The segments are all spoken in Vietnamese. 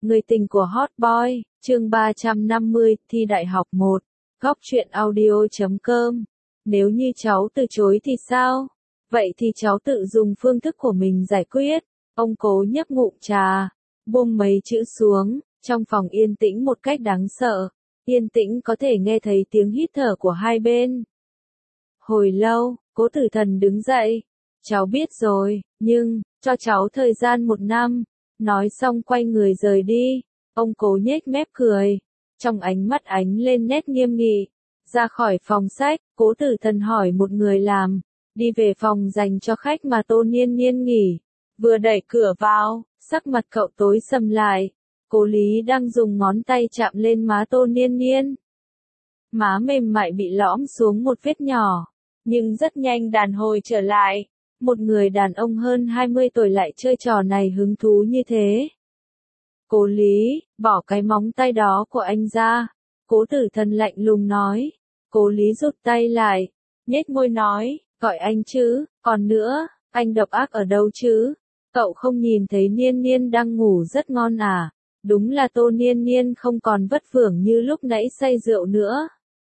Người tình của Hot Boy, chương 350, thi đại học 1, góc truyện audio.com. Nếu như cháu từ chối thì sao? Vậy thì cháu tự dùng phương thức của mình giải quyết. Ông Cố nhấp ngụm trà, buông mấy chữ xuống, trong phòng yên tĩnh một cách đáng sợ. Yên tĩnh có thể nghe thấy tiếng hít thở của hai bên. Hồi lâu, Cố Tử Thần đứng dậy. Cháu biết rồi, nhưng, cho cháu thời gian 1 năm. Nói xong quay người rời đi. Ông Cố nhếch mép cười. Trong ánh mắt ánh lên nét nghiêm nghị. Ra khỏi phòng sách, Cố Tử Thần hỏi một người làm. Đi về phòng dành cho khách mà Tô Niên Niên nghỉ. Vừa đẩy cửa vào, sắc mặt cậu tối sầm lại. Cố Lý đang dùng ngón tay chạm lên má Tô Niên Niên. Má mềm mại bị lõm xuống một vết nhỏ. Nhưng rất nhanh đàn hồi trở lại. Một người đàn ông hơn 20 tuổi lại chơi trò này hứng thú như thế. Cố Lý, bỏ cái móng tay đó của anh ra. Cố Tử Thần lạnh lùng nói. Cố Lý rụt tay lại. Nhếch môi nói, gọi anh chứ, còn nữa, anh độc ác ở đâu chứ? Cậu không nhìn thấy Niên Niên đang ngủ rất ngon à? Đúng là Tô Niên Niên không còn vất vưởng như lúc nãy say rượu nữa.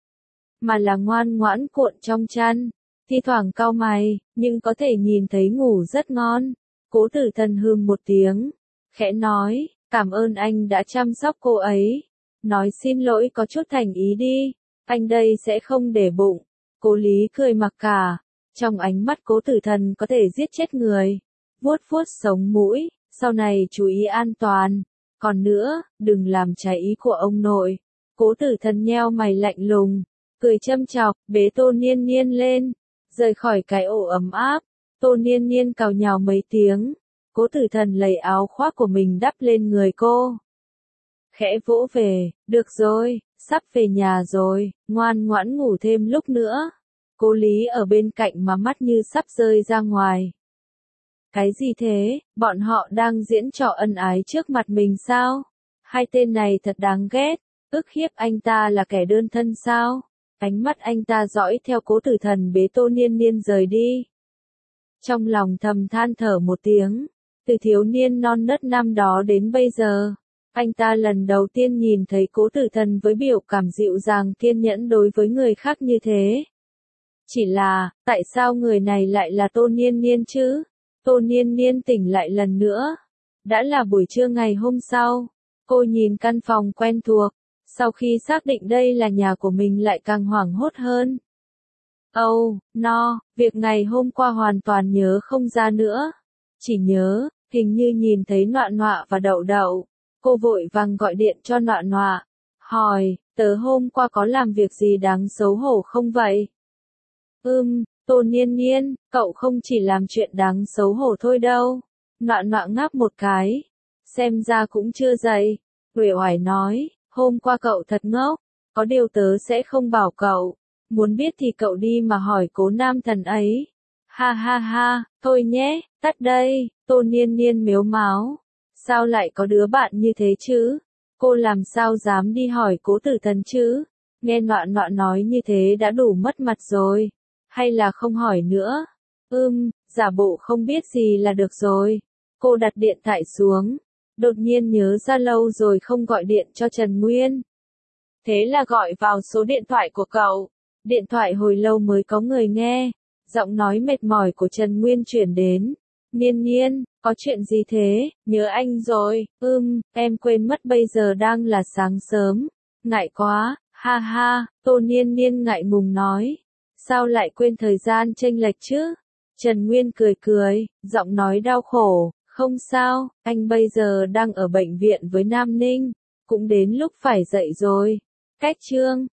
Mà là ngoan ngoãn cuộn trong chăn. Thi thoảng cau mày, nhưng có thể nhìn thấy ngủ rất ngon. Cố Tử Thần hừm một tiếng, khẽ nói, cảm ơn anh đã chăm sóc cô ấy. Nói xin lỗi có chút thành ý đi, anh đây sẽ không để bụng. Cố Lý cười mặc cả, trong ánh mắt Cố Tử Thần có thể giết chết người. Vuốt vuốt sống mũi, sau này chú ý an toàn. Còn nữa, đừng làm trái ý của ông nội. Cố Tử Thần nheo mày lạnh lùng, cười châm chọc, bế Tô Niên Niên lên. Rời khỏi cái ổ ấm áp, Tô Niên Niên cào nhào mấy tiếng. Cố Tử Thần lấy áo khoác của mình đắp lên người cô. Khẽ vỗ về, được rồi, sắp về nhà rồi, ngoan ngoãn ngủ thêm lúc nữa. Cố Lý ở bên cạnh mà mắt như sắp rơi ra ngoài. Cái gì thế, bọn họ đang diễn trò ân ái trước mặt mình sao? Hai tên này thật đáng ghét, ức hiếp anh ta là kẻ đơn thân sao? Ánh mắt anh ta dõi theo Cố Tử Thần bế Tô Niên Niên rời đi. Trong lòng thầm than thở một tiếng, từ thiếu niên non nớt năm đó đến bây giờ, anh ta lần đầu tiên nhìn thấy Cố Tử Thần với biểu cảm dịu dàng kiên nhẫn đối với người khác như thế. Chỉ là, tại sao người này lại là Tô Niên Niên chứ? Tô Niên Niên tỉnh lại lần nữa. Đã là buổi trưa ngày hôm sau, cô nhìn căn phòng quen thuộc. Sau khi xác định đây là nhà của mình lại càng hoảng hốt hơn. Việc ngày hôm qua hoàn toàn nhớ không ra nữa. Chỉ nhớ, hình như nhìn thấy Nọa Nọa và Đậu Đậu. Cô vội vàng gọi điện cho Nọa Nọa. Hỏi, tớ hôm qua có làm việc gì đáng xấu hổ không vậy? Tô Niên Niên, cậu không chỉ làm chuyện đáng xấu hổ thôi đâu. Nọa Nọa ngáp một cái. Xem ra cũng chưa dậy. Uể oải nói. Hôm qua cậu thật ngốc, có điều tớ sẽ không bảo cậu, muốn biết thì cậu đi mà hỏi Cố nam thần ấy. Ha ha ha, thôi nhé, tắt đây. Tô Niên Niên mếu máo. Sao lại có đứa bạn như thế chứ? Cô làm sao dám đi hỏi Cố Tử Thần chứ? Nghe Nọa Nọa nói như thế đã đủ mất mặt rồi. Hay là không hỏi nữa? Giả bộ không biết gì là được rồi. Cô đặt điện thoại xuống. Đột nhiên nhớ ra lâu rồi không gọi điện cho Trần Nguyên. Thế là gọi vào số điện thoại của cậu. Điện thoại hồi lâu mới có người nghe. Giọng nói mệt mỏi của Trần Nguyên chuyển đến. Niên Niên, có chuyện gì thế? Nhớ anh rồi. Em quên mất bây giờ đang là sáng sớm. Ngại quá, ha ha. Tô Niên Niên ngại ngùng nói. Sao lại quên thời gian chênh lệch chứ? Trần Nguyên cười cười, giọng nói đau khổ. Không sao, anh bây giờ đang ở bệnh viện với Nam Ninh, cũng đến lúc phải dậy rồi. Cách chương